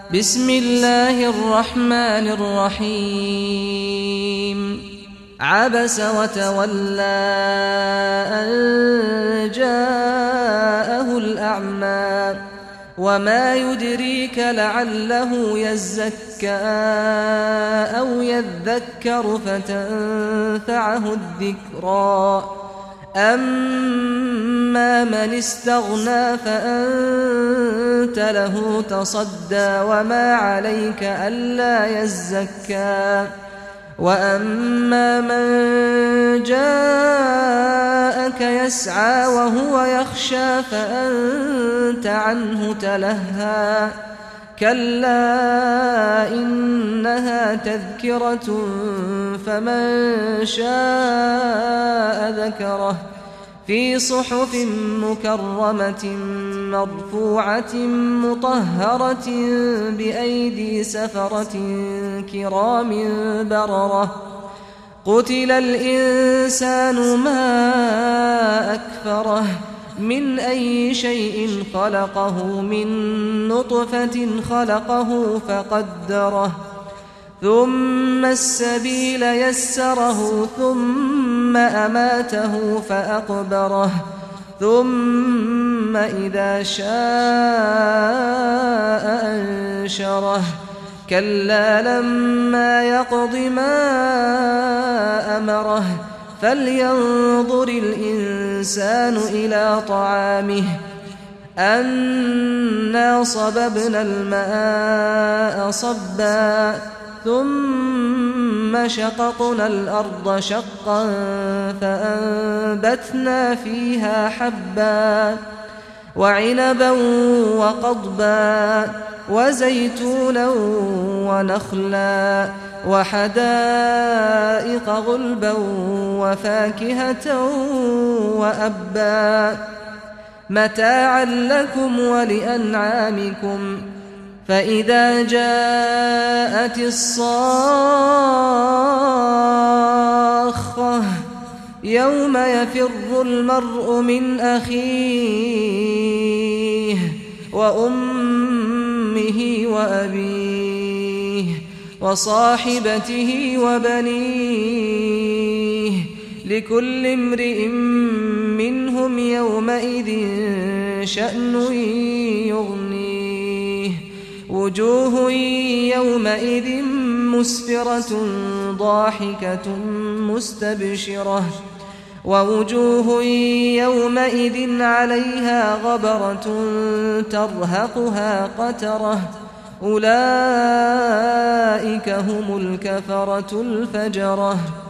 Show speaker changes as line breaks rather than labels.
بسم الله الرحمن الرحيم عبس وتولى أن جاءه الأعمى وما يدريك لعله يزكى أو يذكر فتنفعه الذكرى أما من استغنى فأنت له تصدى وما عليك ألا يزكى وأما من جاءك يسعى وهو يخشى فأنت عنه تلهى كلا إنها تذكرة فمن شاء ذكره في صحف مكرمة مرفوعة مطهرة بأيدي سفرة كرام بررة قتل الإنسان ما أكفره من أي شيء خلقه من نطفة خلقه فقدره ثم السبيل يسره ثم أماته فأقبره ثم إذا شاء أنشره كلا لما يقض ما أمره فلينظر الإنسان إلى طعامه أنا صببنا الماء صبا ثم شققنا الأرض شقا فأنبتنا فيها حبا وعنبا وقضبا وزيتونا ونخلا وحدائق غلبا وفاكهة وأبا متاعا لكم ولأنعامكم فإذا جاءت الصاخة يوم يفر المرء من أخيه وأمه وأبيه وصاحبته وبنيه لكل امرئ منهم يومئذ شأن يغنيه وجوه يومئذ مسفرة ضاحكة مستبشرة ووجوه يومئذ عليها غبرة ترهقها قترة أولئك هم الكفرة الفجرة